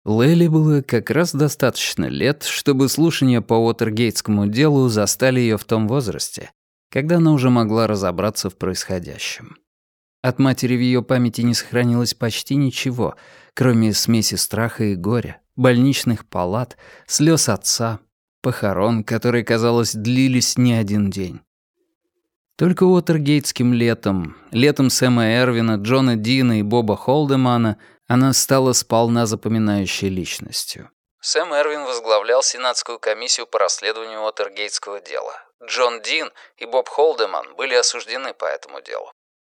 Лейле было как раз достаточно лет, чтобы слушания по Уотергейтскому делу застали ее в том возрасте, когда она уже могла разобраться в происходящем. От матери в ее памяти не сохранилось почти ничего, кроме смеси страха и горя, больничных палат, слез отца, похорон, которые, казалось, длились не один день. Только Уотергейтским летом Сэма Эрвина, Джона Дина и Боба Холдемана она стала сполна запоминающей личностью. Сэм Эрвин возглавлял Сенатскую комиссию по расследованию Уотергейтского дела. Джон Дин и Боб Холдеман были осуждены по этому делу.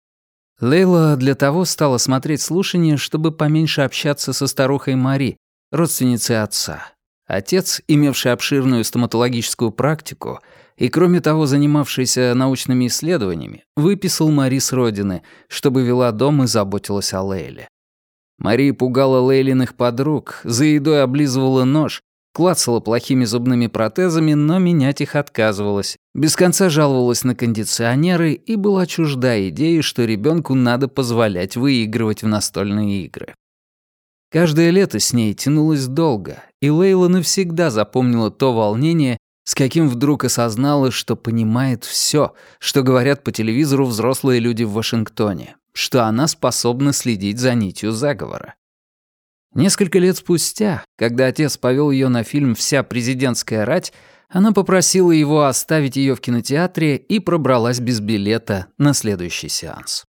Лейла для того стала смотреть слушания, чтобы поменьше общаться со старухой Мари, родственницей отца. Отец, имевший обширную стоматологическую практику и, кроме того, занимавшийся научными исследованиями, выписал Мари с родины, чтобы вела дом и заботилась о Лейле. Мари пугала Лейлиных подруг, за едой облизывала нож, клацала плохими зубными протезами, но менять их отказывалась, без конца жаловалась на кондиционеры и была чужда идеи, что ребенку надо позволять выигрывать в настольные игры. Каждое лето с ней тянулось долго, и Лейла навсегда запомнила то волнение, с каким вдруг осознала, что понимает все, что говорят по телевизору взрослые люди в Вашингтоне, что она способна следить за нитью заговора. Несколько лет спустя, когда отец повел ее на фильм «Вся президентская рать», она попросила его оставить ее в кинотеатре и пробралась без билета на следующий сеанс.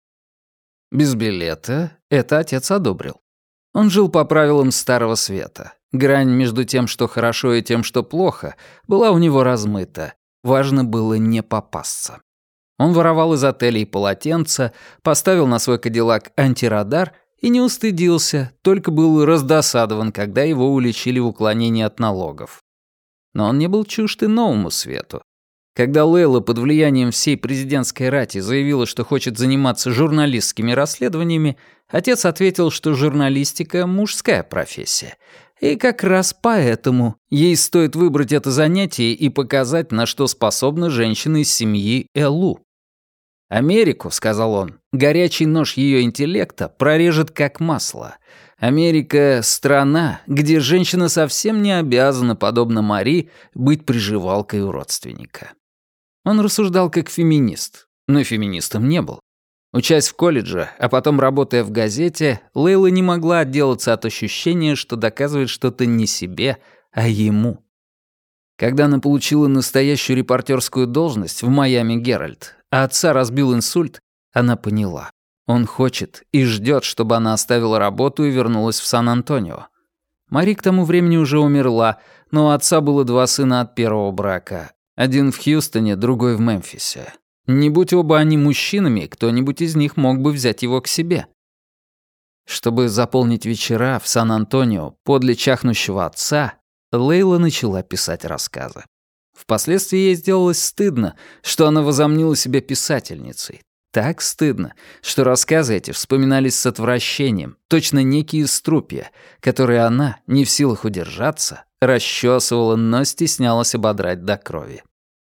Без билета это отец одобрил. Он жил по правилам Старого Света. Грань между тем, что хорошо, и тем, что плохо, была у него размыта. Важно было не попасться. Он воровал из отелей полотенца, поставил на свой кадиллак антирадар и не устыдился, только был раздосадован, когда его уличили в уклонении от налогов. Но он не был чужд и новому свету. Когда Лейла под влиянием всей президентской рати заявила, что хочет заниматься журналистскими расследованиями, отец ответил, что журналистика — мужская профессия. И как раз поэтому ей стоит выбрать это занятие и показать, на что способна женщина из семьи Элу. «Америку, — сказал он, — горячий нож ее интеллекта прорежет как масло. Америка — страна, где женщина совсем не обязана, подобно Мари, быть приживалкой у родственника». Он рассуждал как феминист, но феминистом не был. Учась в колледже, а потом работая в газете, Лейла не могла отделаться от ощущения, что доказывает что-то не себе, а ему. Когда она получила настоящую репортерскую должность в «Майами Геральд», а отца разбил инсульт, она поняла. Он хочет и ждет, чтобы она оставила работу и вернулась в Сан-Антонио. Мари к тому времени уже умерла, но у отца было 2 сына от первого брака. Один в Хьюстоне, другой в Мемфисе. Не будь оба они мужчинами, кто-нибудь из них мог бы взять его к себе. Чтобы заполнить вечера в Сан-Антонио подле чахнущего отца, Лейла начала писать рассказы. Впоследствии ей сделалось стыдно, что она возомнила себя писательницей. Так стыдно, что рассказы эти вспоминались с отвращением, точно некие струпья, которые она, не в силах удержаться, расчесывала, но стеснялась ободрать до крови.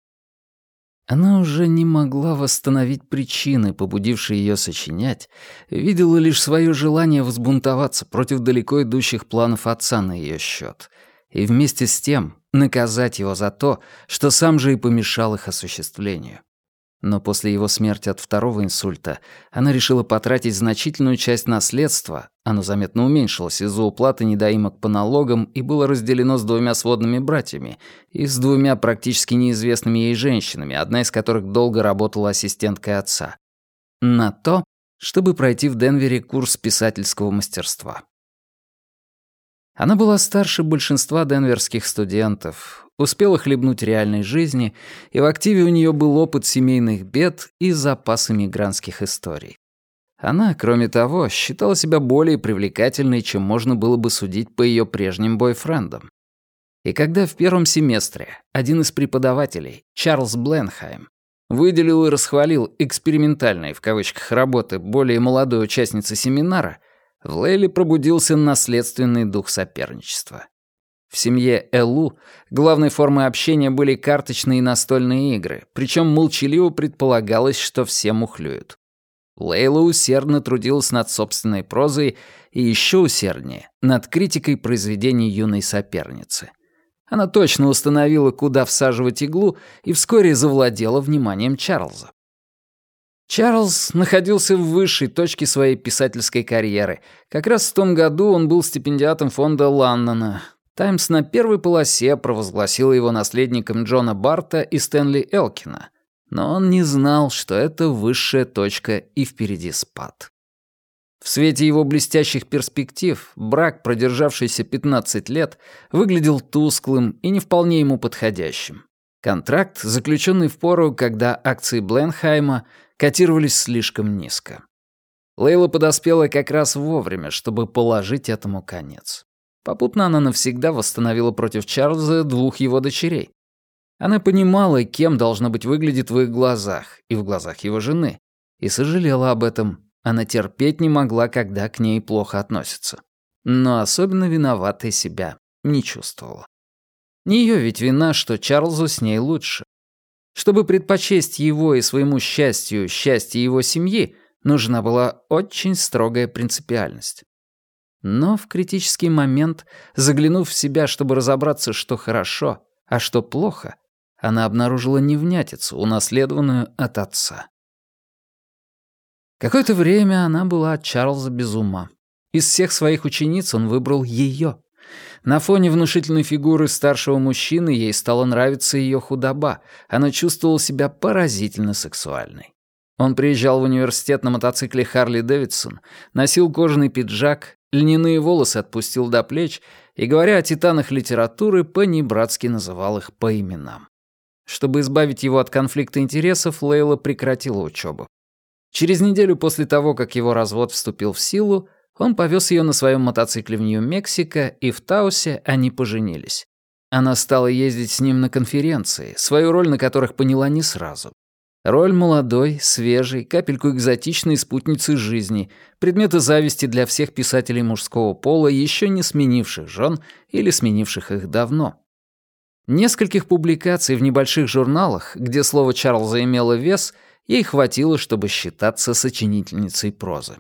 Она уже не могла восстановить причины, побудившие ее сочинять, видела лишь свое желание взбунтоваться против далеко идущих планов отца на ее счет, и вместе с тем наказать его за то, что сам же и помешал их осуществлению. Но после его смерти от 2-го инсульта она решила потратить значительную часть наследства, оно заметно уменьшилось из-за уплаты недоимок по налогам и было разделено с 2 сводными братьями и с 2 практически неизвестными ей женщинами, одна из которых долго работала ассистенткой отца, на то, чтобы пройти в Денвере курс писательского мастерства. Она была старше большинства денверских студентов, успела хлебнуть реальной жизни, и в активе у нее был опыт семейных бед и запас эмигрантских историй. Она, кроме того, считала себя более привлекательной, чем можно было бы судить по ее прежним бойфрендам. И когда в 1-м семестре один из преподавателей, Чарльз Бленхайм, выделил и расхвалил «экспериментальные» в кавычках работы более молодой участницы семинара, в Лейле пробудился наследственный дух соперничества. В семье Элу главной формой общения были карточные и настольные игры, причем молчаливо предполагалось, что все мухлюют. Лейла усердно трудилась над собственной прозой и еще усерднее над критикой произведений юной соперницы. Она точно установила, куда всаживать иглу, и вскоре завладела вниманием Чарльза. Чарльз находился в высшей точке своей писательской карьеры. Как раз в том году он был стипендиатом фонда Ланнона. «Таймс» на первой полосе провозгласила его наследником Джона Барта и Стэнли Элкина. Но он не знал, что это высшая точка и впереди спад. В свете его блестящих перспектив брак, продержавшийся 15 лет, выглядел тусклым и не вполне ему подходящим. Контракт, заключенный в пору, когда акции Бленхайма котировались слишком низко. Лейла подоспела как раз вовремя, чтобы положить этому конец. Попутно она навсегда восстановила против Чарльза 2 его дочерей. Она понимала, кем, должно быть, выглядит в их глазах и в глазах его жены, и сожалела об этом. Она терпеть не могла, когда к ней плохо относятся. Но особенно виноватой себя не чувствовала. Не её ведь вина, что Чарльзу с ней лучше. Чтобы предпочесть его и своему счастью счастье его семьи, нужна была очень строгая принципиальность. Но в критический момент, заглянув в себя, чтобы разобраться, что хорошо, а что плохо, она обнаружила невнятицу, унаследованную от отца. Какое-то время она была от Чарльза без ума. Из всех своих учениц он выбрал её. На фоне внушительной фигуры старшего мужчины ей стала нравиться её худоба. Она чувствовала себя поразительно сексуальной. Он приезжал в университет на мотоцикле Харли Дэвидсон, носил кожаный пиджак, льняные волосы отпустил до плеч и, говоря о титанах литературы, по-небратски называл их по именам. Чтобы избавить его от конфликта интересов, Лейла прекратила учебу. Через неделю после того, как его развод вступил в силу, он повез ее на своем мотоцикле в Нью-Мексико, и в Таусе они поженились. Она стала ездить с ним на конференции, свою роль на которых поняла не сразу. Роль молодой, свежей, капельку экзотичной спутницы жизни, предмета зависти для всех писателей мужского пола, еще не сменивших жен или сменивших их давно. Нескольких публикаций в небольших журналах, где слово Чарльза имело вес, ей хватило, чтобы считаться сочинительницей прозы.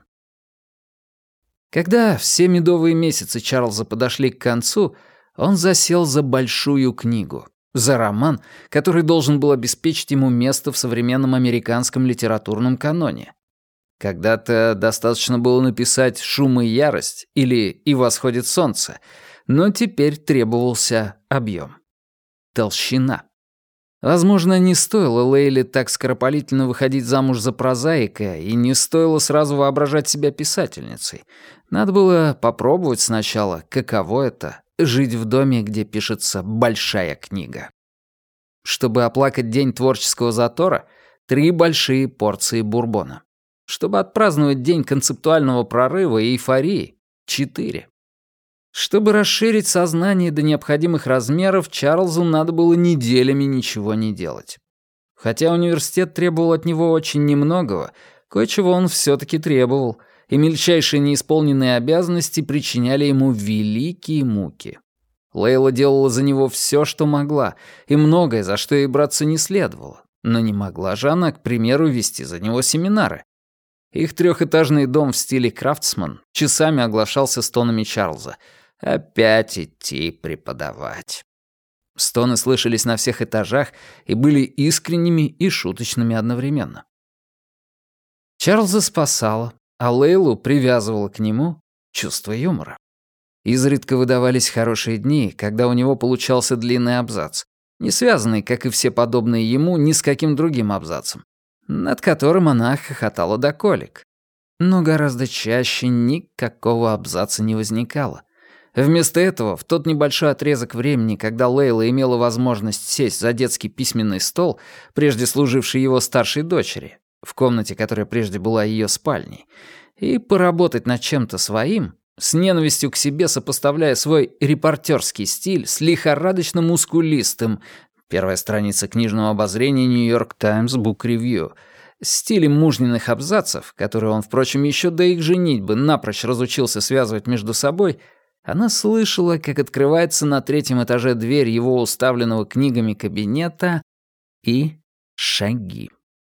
Когда все медовые месяцы Чарльза подошли к концу, он засел за большую книгу, за роман, который должен был обеспечить ему место в современном американском литературном каноне. Когда-то достаточно было написать «Шум и ярость» или «И восходит солнце», но теперь требовался объем. Толщина. Возможно, не стоило Лейле так скоропалительно выходить замуж за прозаика, и не стоило сразу воображать себя писательницей. Надо было попробовать сначала, каково это — жить в доме, где пишется большая книга. Чтобы оплакать день творческого затора — 3 большие порции бурбона. Чтобы отпраздновать день концептуального прорыва и эйфории — 4. Чтобы расширить сознание до необходимых размеров, Чарльзу надо было неделями ничего не делать. Хотя университет требовал от него очень немногого, кое-чего он все-таки требовал, и мельчайшие неисполненные обязанности причиняли ему великие муки. Лейла делала за него все, что могла, и многое, за что ей браться не следовало. Но не могла же она, к примеру, вести за него семинары. Их 3-этажный дом в стиле крафтсман часами оглашался стонами Чарльза. «Опять идти преподавать». Стоны слышались на всех этажах и были искренними и шуточными одновременно. Чарльза спасала, а Лейлу привязывала к нему чувство юмора. Изредка выдавались хорошие дни, когда у него получался длинный абзац, не связанный, как и все подобные ему, ни с каким другим абзацем, над которым она хохотала до колик. Но гораздо чаще никакого абзаца не возникало. Вместо этого, в тот небольшой отрезок времени, когда Лейла имела возможность сесть за детский письменный стол, прежде служивший его старшей дочери, в комнате, которая прежде была ее спальней, и поработать над чем-то своим, с ненавистью к себе сопоставляя свой репортерский стиль с лихорадочно-мускулистым, первая страница книжного обозрения «Нью-Йорк Таймс Бук Ревью», стилем мужниных абзацев, которые он, впрочем, еще до их женитьбы напрочь разучился связывать между собой, она слышала, как открывается на 3-м этаже дверь его уставленного книгами кабинета и шаги.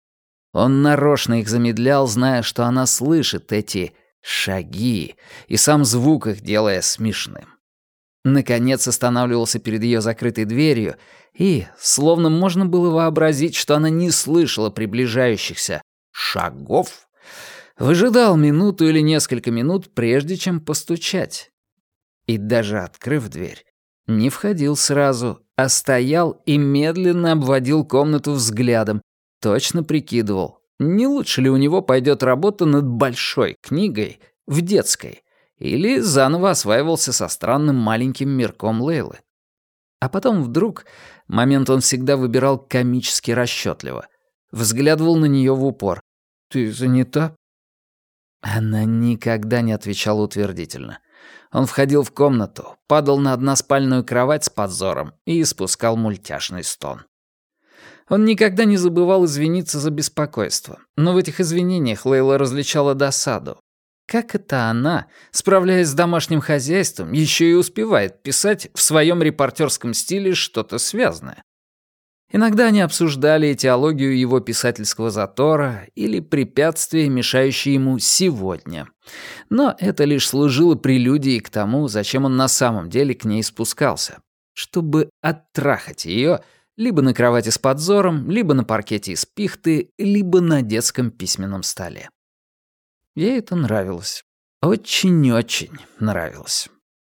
Он нарочно их замедлял, зная, что она слышит эти шаги, и сам звук их делая смешным. Наконец останавливался перед ее закрытой дверью, и, словно можно было вообразить, что она не слышала приближающихся шагов, выжидал минуту или несколько минут, прежде чем постучать. И даже открыв дверь, не входил сразу, а стоял и медленно обводил комнату взглядом, точно прикидывал, не лучше ли у него пойдет работа над большой книгой в детской, или заново осваивался со странным маленьким мирком Лейлы. А потом вдруг, момент он всегда выбирал комически расчетливо, взглядывал на нее в упор. «Ты занята?» Она никогда не отвечала утвердительно. Он входил в комнату, падал на односпальную кровать с подзором и испускал мультяшный стон. Он никогда не забывал извиниться за беспокойство, но в этих извинениях Лейла различала досаду. Как это она, справляясь с домашним хозяйством, еще и успевает писать в своем репортерском стиле что-то связанное? Иногда они обсуждали этиологию его писательского затора или препятствия, мешающие ему сегодня. Но это лишь служило прелюдией к тому, зачем он на самом деле к ней спускался. Чтобы оттрахать ее либо на кровати с подзором, либо на паркете из пихты, либо на детском письменном столе. Ей это нравилось. Очень-очень нравилось.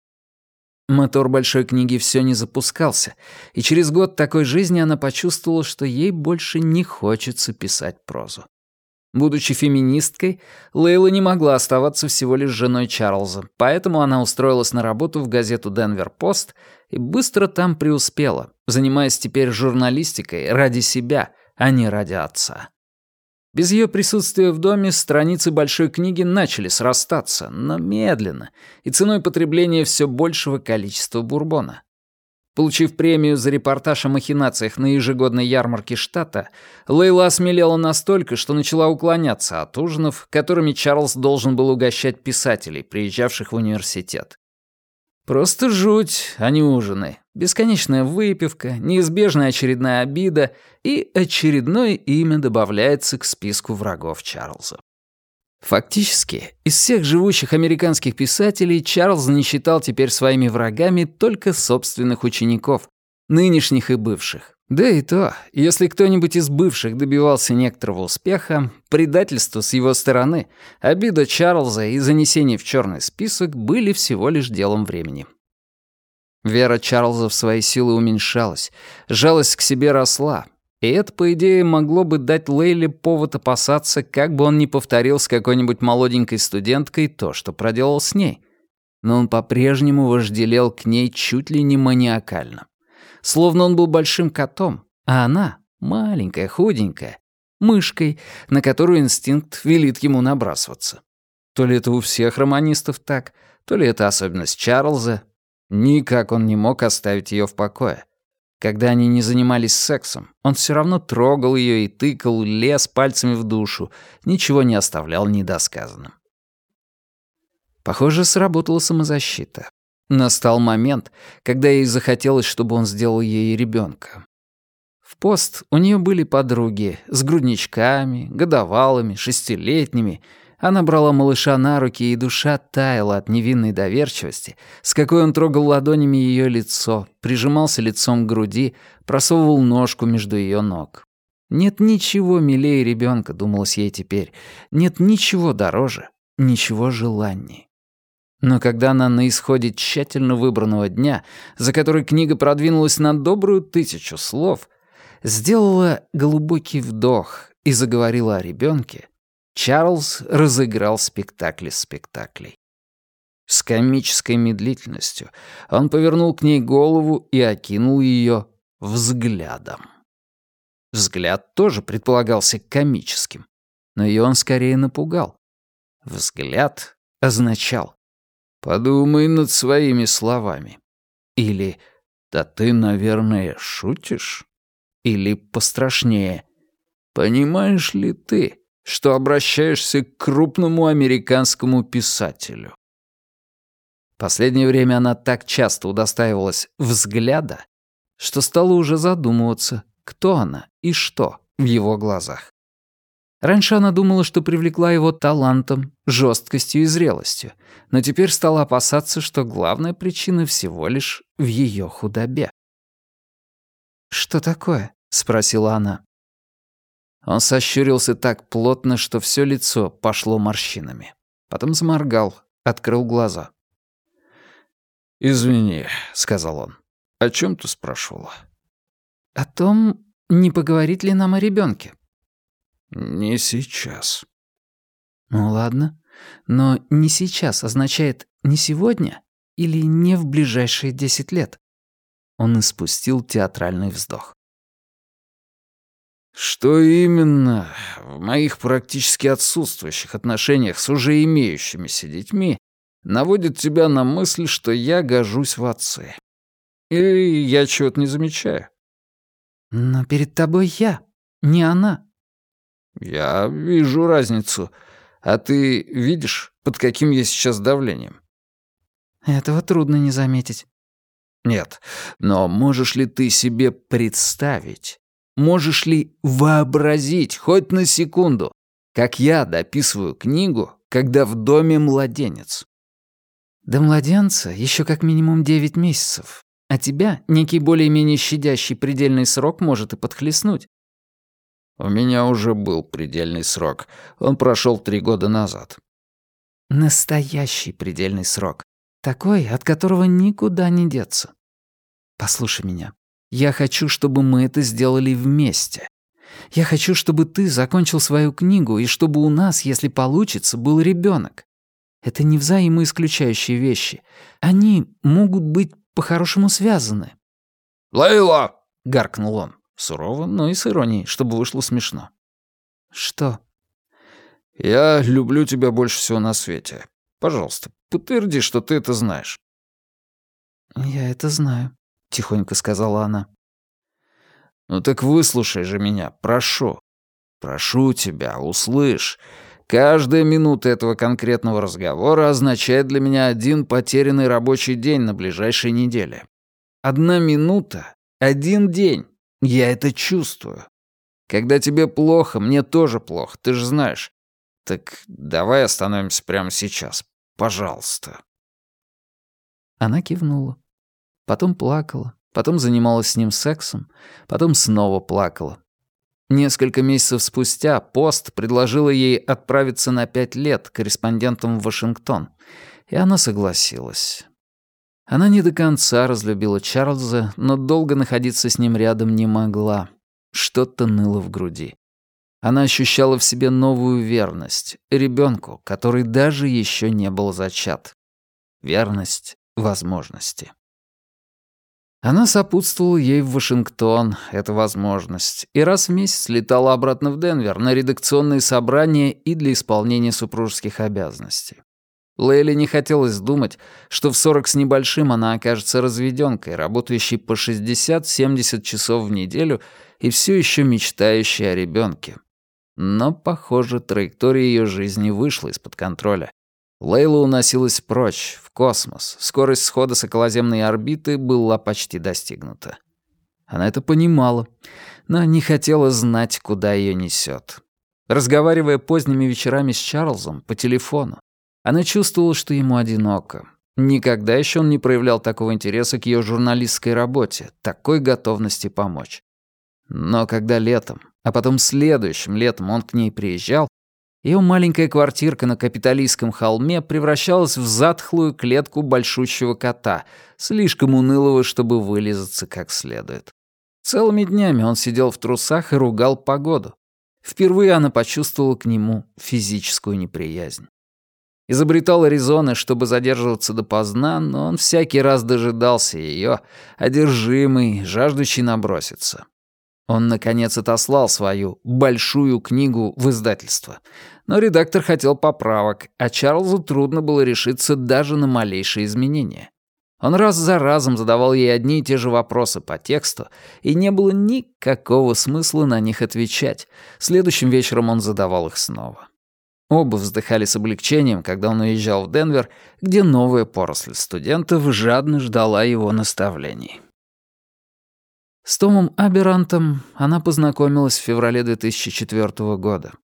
Мотор большой книги все не запускался, и через год такой жизни она почувствовала, что ей больше не хочется писать прозу. Будучи феминисткой, Лейла не могла оставаться всего лишь женой Чарльза, поэтому она устроилась на работу в газету «Денвер-Пост» и быстро там преуспела, занимаясь теперь журналистикой ради себя, а не ради отца. Без ее присутствия в доме страницы большой книги начали срастаться, но медленно, и ценой потребления все большего количества бурбона. Получив премию за репортаж о махинациях на ежегодной ярмарке штата, Лейла осмелела настолько, что начала уклоняться от ужинов, которыми Чарльз должен был угощать писателей, приезжавших в университет. Просто жуть, а не ужины. Бесконечная выпивка, неизбежная очередная обида, и очередное имя добавляется к списку врагов Чарльза. Фактически, из всех живущих американских писателей Чарльз не считал теперь своими врагами только собственных учеников, нынешних и бывших. Да и то, если кто-нибудь из бывших добивался некоторого успеха, предательство с его стороны, обида Чарльза и занесение в черный список были всего лишь делом времени. Вера Чарльза в свои силы уменьшалась, жалость к себе росла, и это, по идее, могло бы дать Лейле повод опасаться, как бы он ни повторил с какой-нибудь молоденькой студенткой то, что проделал с ней. Но он по-прежнему вожделел к ней чуть ли не маниакально. Словно он был большим котом, а она, маленькая, худенькая, мышкой, на которую инстинкт велит ему набрасываться. То ли это у всех романистов так, то ли это особенность Чарльза. Никак он не мог оставить ее в покое. Когда они не занимались сексом, он все равно трогал ее и тыкал, лез пальцами в душу, ничего не оставлял недосказанным. Похоже, сработала самозащита. Настал момент, когда ей захотелось, чтобы он сделал ей ребенка. В пост у нее были подруги с грудничками, годовалыми, шестилетними. Она брала малыша на руки, и душа таяла от невинной доверчивости, с какой он трогал ладонями ее лицо, прижимался лицом к груди, просовывал ножку между ее ног. Нет ничего милее ребенка, думалось ей теперь. Нет ничего дороже, ничего желаннее. Но когда она на исходе тщательно выбранного дня, за который книга продвинулась на добрую 1000 слов, сделала глубокий вдох и заговорила о ребенке, Чарльз разыграл спектакль из спектаклей. С комической медлительностью он повернул к ней голову и окинул ее взглядом. Взгляд тоже предполагался комическим, но ее он скорее напугал. Взгляд означал: «Подумай над своими словами». Или «Да ты, наверное, шутишь?» Или пострашнее: «Понимаешь ли ты, что обращаешься к крупному американскому писателю?» Последнее время она так часто удостаивалась взгляда, что стала уже задумываться, кто она и что в его глазах. Раньше она думала, что привлекла его талантом, жесткостью и зрелостью, но теперь стала опасаться, что главная причина всего лишь в ее худобе. «Что такое?» — спросила она. Он сощурился так плотно, что все лицо пошло морщинами. Потом заморгал, открыл глаза. «Извини», — сказал он. «О чем ты спрашивала?» «О том, не поговорить ли нам о ребенке. «Не сейчас». «Ну ладно, но «не сейчас» означает «не сегодня» или «не в ближайшие 10 лет». Он испустил театральный вздох. «Что именно в моих практически отсутствующих отношениях с уже имеющимися детьми наводит тебя на мысль, что я гожусь в отцы? Или я чего-то не замечаю?» «Но перед тобой я, не она». «Я вижу разницу. А ты видишь, под каким я сейчас давлением?» «Этого трудно не заметить». «Нет, но можешь ли ты себе представить, можешь ли вообразить хоть на секунду, как я дописываю книгу, когда в доме младенец?» «До младенца еще как минимум 9 месяцев, а тебя некий более-менее щадящий предельный срок может и подхлестнуть». «У меня уже был предельный срок. Он прошел 3 года назад». «Настоящий предельный срок. Такой, от которого никуда не деться. Послушай меня. Я хочу, чтобы мы это сделали вместе. Я хочу, чтобы ты закончил свою книгу, и чтобы у нас, если получится, был ребенок. Это не взаимоисключающие вещи. Они могут быть по-хорошему связаны». «Лейла!» — гаркнул он. Сурово, но и с иронией, чтобы вышло смешно. «Что?» «Я люблю тебя больше всего на свете. Пожалуйста, подтверди, что ты это знаешь». «Я это знаю», — тихонько сказала она. «Ну так выслушай же меня, прошу. Прошу тебя, услышь. Каждая минута этого конкретного разговора означает для меня 1 потерянный рабочий день на ближайшей неделе. 1 минута — 1 день. Я это чувствую. Когда тебе плохо, мне тоже плохо, ты же знаешь. Так давай остановимся прямо сейчас, пожалуйста». Она кивнула. Потом плакала, потом занималась с ним сексом, потом снова плакала. Несколько месяцев спустя Пост предложила ей отправиться на 5 лет корреспондентом в Вашингтон, и она согласилась. Она не до конца разлюбила Чарльза, но долго находиться с ним рядом не могла. Что-то ныло в груди. Она ощущала в себе новую верность ребенку, который даже еще не был зачат. Верность возможности. Она сопутствовала ей в Вашингтон, эта возможность, и раз в месяц летала обратно в Денвер на редакционные собрания и для исполнения супружеских обязанностей. Лейле не хотелось думать, что в 40 с небольшим она окажется разведёнкой, работающей по 60-70 часов в неделю и все еще мечтающей о ребенке. Но, похоже, траектория ее жизни вышла из-под контроля. Лейла уносилась прочь, в космос. Скорость схода с околоземной орбиты была почти достигнута. Она это понимала, но не хотела знать, куда ее несет. Разговаривая поздними вечерами с Чарльзом по телефону, она чувствовала, что ему одиноко. Никогда еще он не проявлял такого интереса к ее журналистской работе, такой готовности помочь. Но когда летом, а потом следующим летом он к ней приезжал, ее маленькая квартирка на Капитолийском холме превращалась в затхлую клетку большущего кота, слишком унылого, чтобы вылизаться как следует. Целыми днями он сидел в трусах и ругал погоду. Впервые она почувствовала к нему физическую неприязнь. Изобретал резоны, чтобы задерживаться допоздна, но он всякий раз дожидался ее, одержимый, жаждущий наброситься. Он, наконец, отослал свою «большую книгу» в издательство. Но редактор хотел поправок, а Чарльзу трудно было решиться даже на малейшие изменения. Он раз за разом задавал ей одни и те же вопросы по тексту, и не было никакого смысла на них отвечать. Следующим вечером он задавал их снова. Оба вздыхали с облегчением, когда он уезжал в Денвер, где новая поросль студентов жадно ждала его наставлений. С Томом Аберантом она познакомилась в феврале 2004 года.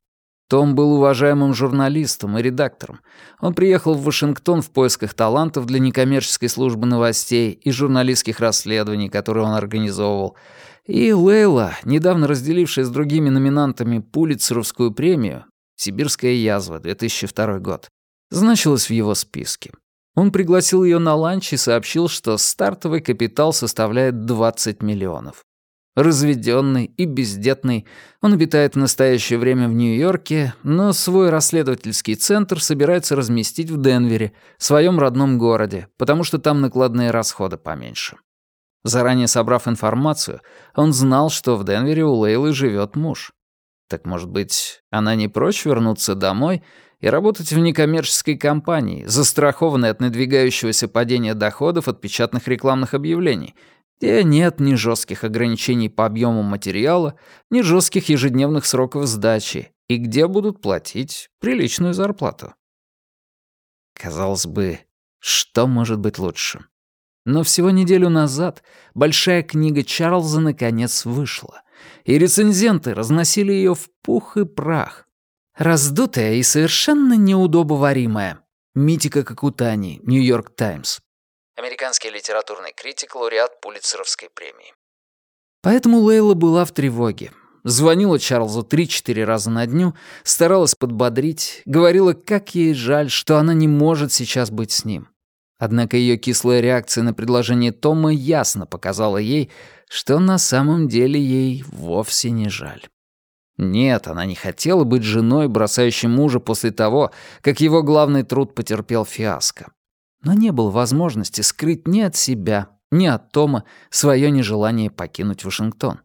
Том был уважаемым журналистом и редактором. Он приехал в Вашингтон в поисках талантов для некоммерческой службы новостей и журналистских расследований, которые он организовывал. И Лейла, недавно разделившая с другими номинантами Пулитцеровскую премию «Сибирская язва», 2002 год, значилась в его списке. Он пригласил ее на ланч и сообщил, что стартовый капитал составляет 20 миллионов. Разведенный и бездетный, он обитает в настоящее время в Нью-Йорке, но свой расследовательский центр собирается разместить в Денвере, своем родном городе, потому что там накладные расходы поменьше. Заранее собрав информацию, он знал, что в Денвере у Лейлы живет муж. Так, может быть, она не прочь вернуться домой и работать в некоммерческой компании, застрахованной от надвигающегося падения доходов от печатных рекламных объявлений, где нет ни жестких ограничений по объему материала, ни жестких ежедневных сроков сдачи, и где будут платить приличную зарплату. Казалось бы, что может быть лучше? Но всего неделю назад большая книга Чарльза наконец вышла, и рецензенты разносили ее в пух и прах. Раздутая и совершенно неудобоваримая. Митика Какутани, Нью-Йорк Таймс. Американский литературный критик, лауреат Пулитцеровской премии. Поэтому Лейла была в тревоге. Звонила Чарльзу 3-4 раза на дню, старалась подбодрить, говорила, как ей жаль, что она не может сейчас быть с ним. Однако ее кислая реакция на предложение Тома ясно показала ей, что на самом деле ей вовсе не жаль. Нет, она не хотела быть женой, бросающей мужа после того, как его главный труд потерпел фиаско. Но не было возможности скрыть ни от себя, ни от Тома свое нежелание покинуть Вашингтон.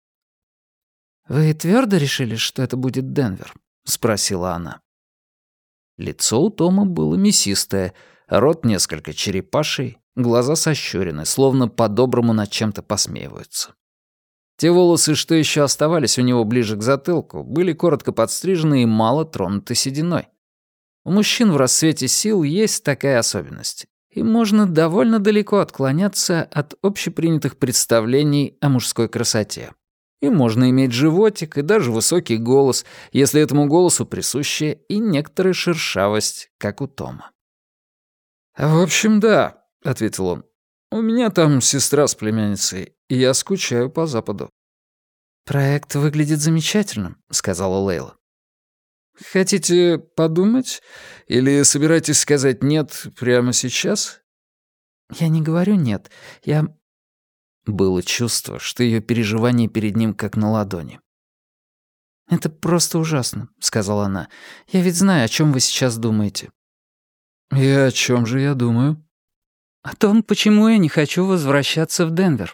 «Вы твердо решили, что это будет Денвер?» — спросила она. Лицо у Тома было мясистое, рот несколько черепаший, глаза сощурены, словно по-доброму над чем-то посмеиваются. Те волосы, что еще оставались у него ближе к затылку, были коротко подстрижены и мало тронуты сединой. У мужчин в расцвете сил есть такая особенность, и можно довольно далеко отклоняться от общепринятых представлений о мужской красоте. И можно иметь животик и даже высокий голос, если этому голосу присуща и некоторая шершавость, как у Тома. «В общем, да», — ответил он. «У меня там сестра с племянницей, и я скучаю по Западу». «Проект выглядит замечательным», — сказала Лейла. «Хотите подумать? Или собираетесь сказать «нет» прямо сейчас?» «Я не говорю «нет». Было чувство, что ее переживания перед ним как на ладони. «Это просто ужасно», — сказала она. «Я ведь знаю, о чем вы сейчас думаете». «И о чем же я думаю?» «О том, почему я не хочу возвращаться в Денвер».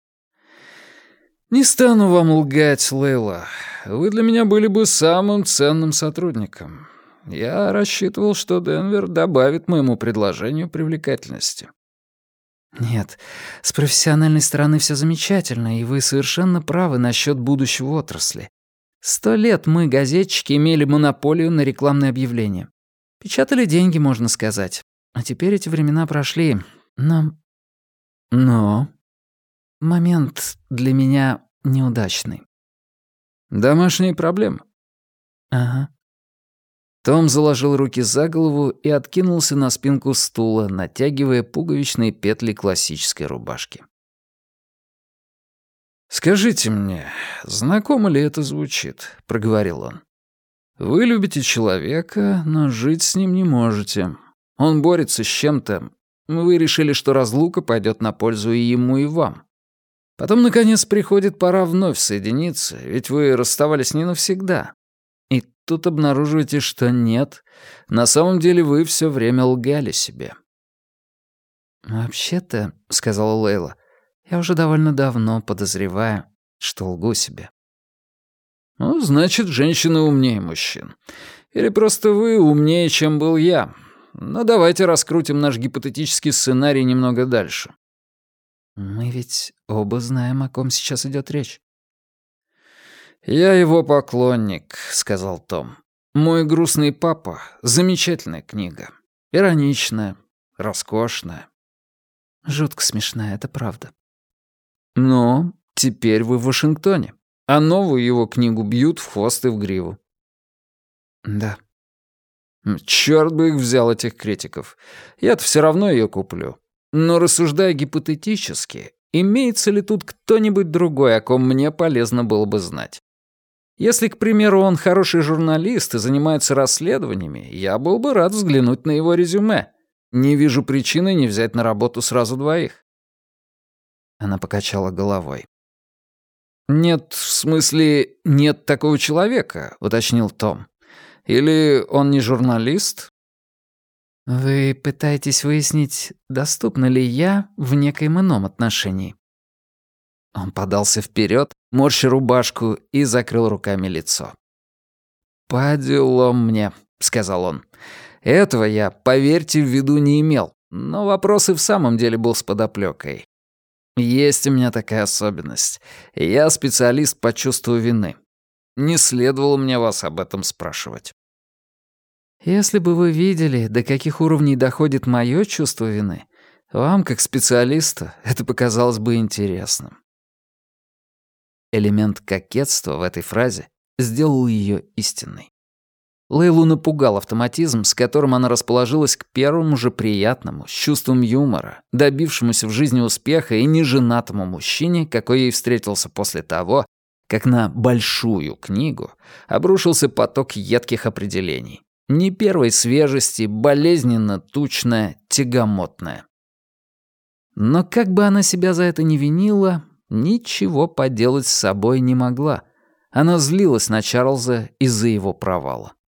«Не стану вам лгать, Лейла. Вы для меня были бы самым ценным сотрудником. Я рассчитывал, что Денвер добавит моему предложению привлекательности». «Нет, с профессиональной стороны все замечательно, и вы совершенно правы насчет будущего отрасли. 100 лет мы, газетчики, имели монополию на рекламные объявления. Печатали деньги, можно сказать. А теперь эти времена прошли. Но... Момент для меня неудачный». «Домашние проблемы?» «Ага». Том заложил руки за голову и откинулся на спинку стула, натягивая пуговичные петли классической рубашки. «Скажите мне, знакомо ли это звучит?» — проговорил он. «Вы любите человека, но жить с ним не можете. Он борется с чем-то. Вы решили, что разлука пойдет на пользу и ему, и вам. Потом, наконец, приходит пора вновь соединиться, ведь вы расставались не навсегда. И тут обнаруживаете, что нет, на самом деле вы все время лгали себе». «Вообще-то», — сказала Лейла, — «я уже довольно давно подозреваю, что лгу себе». «Ну, значит, женщины умнее мужчин. Или просто вы умнее, чем был я. Но давайте раскрутим наш гипотетический сценарий немного дальше». «Мы ведь оба знаем, о ком сейчас идет речь». «Я его поклонник», — сказал Том. «Мой грустный папа» — замечательная книга. Ироничная, роскошная. Жутко смешная, это правда. Но теперь вы в Вашингтоне, а новую его книгу бьют в хвост и в гриву. Да. Чёрт бы их взял, этих критиков. Я-то все равно ее куплю. Но рассуждая гипотетически, имеется ли тут кто-нибудь другой, о ком мне полезно было бы знать? Если, к примеру, он хороший журналист и занимается расследованиями, я был бы рад взглянуть на его резюме. Не вижу причины не взять на работу сразу двоих. Она покачала головой. «Нет, в смысле, нет такого человека», — уточнил Том. «Или он не журналист?» Вы пытаетесь выяснить, доступна ли я в некоем ином отношении? Он подался вперед, морща рубашку, и закрыл руками лицо. «По делам мне», — сказал он. «Этого я, поверьте, в виду не имел, но вопрос и в самом деле был с подоплёкой. Есть у меня такая особенность. Я специалист по чувству вины. Не следовало мне вас об этом спрашивать». Если бы вы видели, до каких уровней доходит мое чувство вины, вам, как специалисту, это показалось бы интересным. Элемент кокетства в этой фразе сделал ее истинной. Лейлу напугал автоматизм, с которым она расположилась к первому же приятному, с чувством юмора, добившемуся в жизни успеха и неженатому мужчине, какой ей встретился после того, как на большую книгу обрушился поток едких определений. Не первой свежести, болезненно-тучная, тягомотная. Но как бы она себя за это ни винила, ничего поделать с собой не могла. Она злилась на Чарльза из-за его провала.